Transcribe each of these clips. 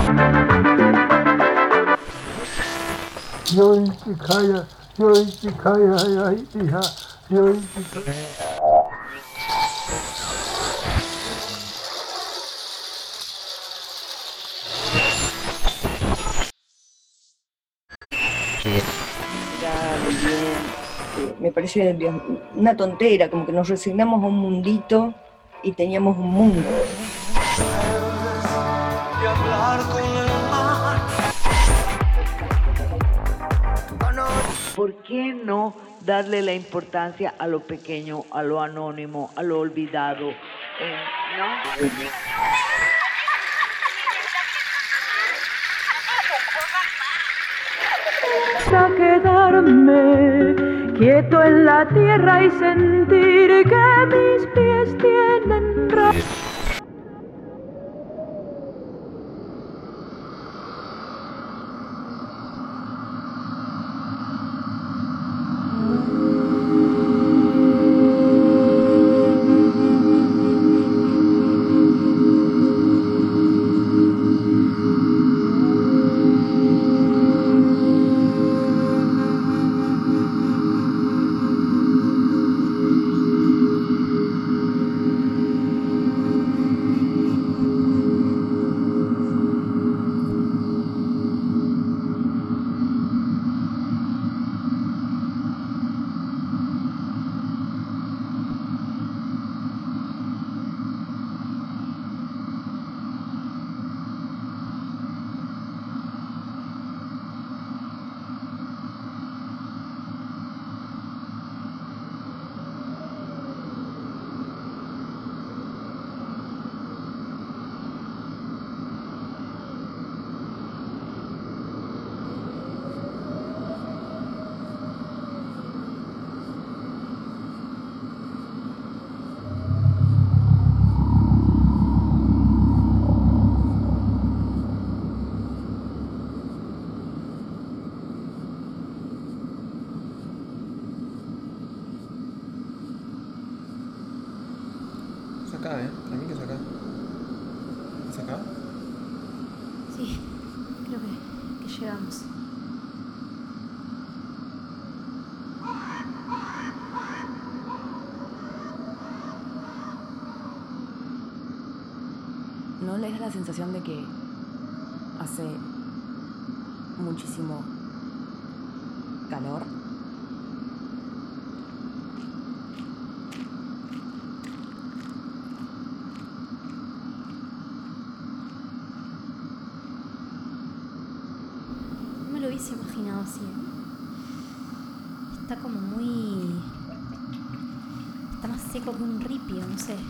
Yoichikaya, Yoichikaya, Yaiha, Yoichikaya. Me parece una tontera, como que nos resignamos a un mundito y teníamos un mundo. ¿Por qué no darle la importancia a lo pequeño, a lo anónimo, a lo olvidado? ¿No? A quedarme quieto en la tierra y sentir que mis pies tienen razón. Es acá, para mí que es acá. ¿Es acá? Sí, creo que llegamos. ¿No les da la sensación de que hace muchísimo calor? No me lo hubiese imaginado así. Está como muy... Está más seco que un ripio, no sé.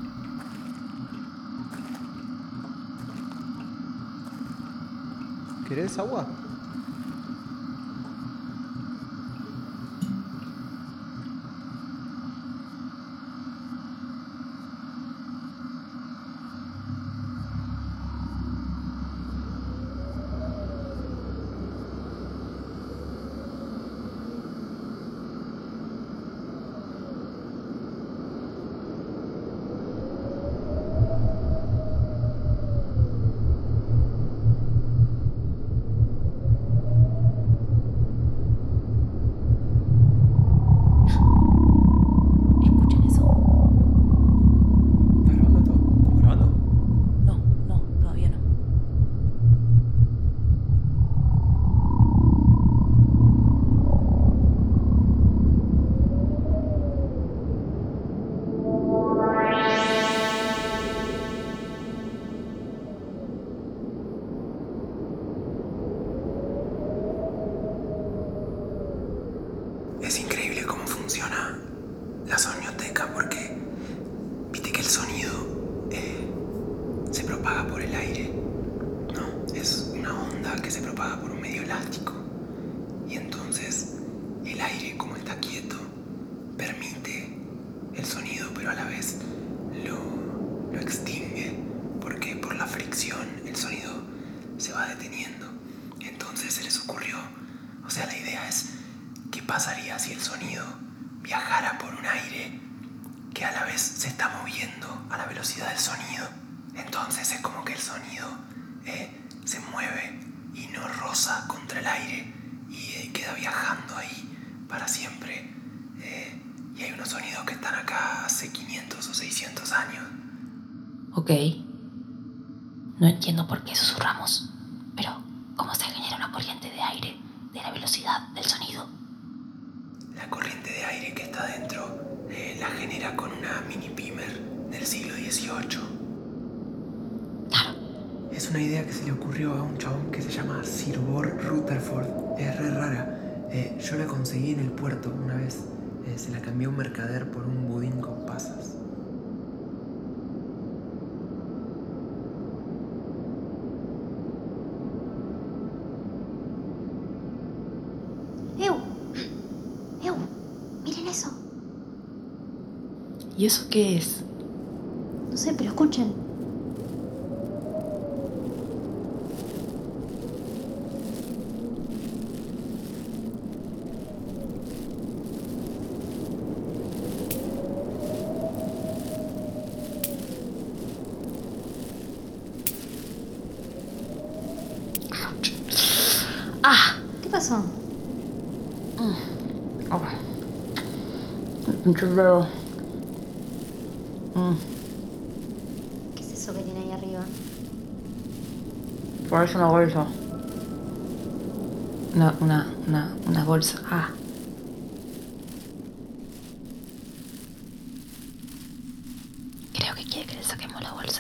¿Querés agua? ¿Escuchan eso? ¿Estás grabando todo? ¿Estamos grabando? No, todavía no. Es increíble cómo funciona la sonioteca porque viste que el sonido se propaga por el aire, ¿no? Es una onda que se propaga por un medio elástico y entonces el aire, como está quieto, permite el sonido pero a la vez lo extingue porque por la fricción el sonido se va deteniendo. Entonces se les ocurrió, o sea, la idea es: ¿qué pasaría si el sonido viajara por un aire que a la vez se está moviendo a la velocidad del sonido? Entonces es como que el sonido se Ok. No entiendo por qué susurramos, pero ¿cómo se genera una corriente de aire de la velocidad del sonido? La corriente de aire que está dentro la genera con una mini pimer del siglo XVIII. Claro. Es una idea que se le ocurrió a un chabón que se llama Sir Bor Rutherford. Es re rara. Yo la conseguí en el puerto una vez. Se la cambió un mercader por un budín con pasas. Miren eso. ¿Y eso qué es? No sé, pero escuchen. ¡Ah! ¿Qué pasó? Mucho dedo. ¿Qué es eso que tiene ahí arriba? Parece una bolsa. Una bolsa. Ah. Creo que quiere que le saquemos la bolsa.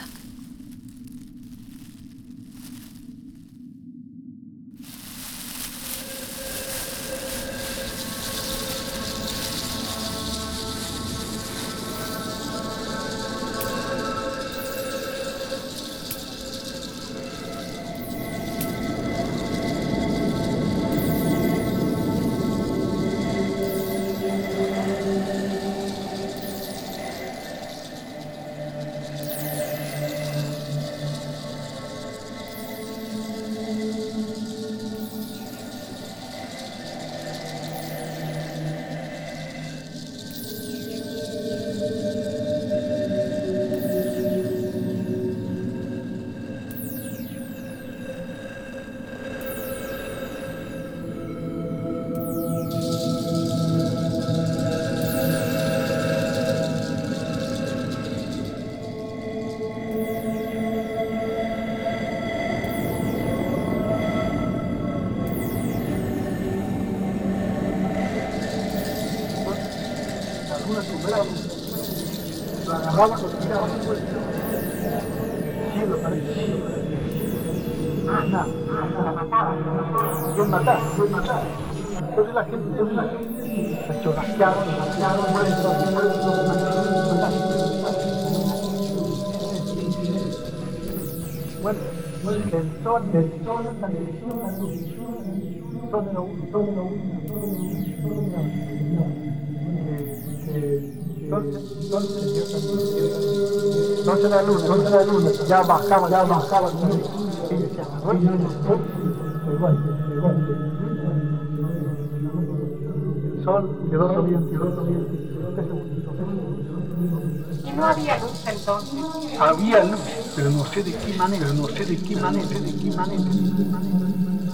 Lo agarraba, lo tiraba así por el cielo, parece cielo. Nada, la mataba. Bien matar. Entonces la gente se chorraquearon, muertos, bueno, el sol entonces la luna, ya bajaba, y decía, igual. El sol quedó soviente. Y no había luz entonces. Había luz, pero no sé de qué manera.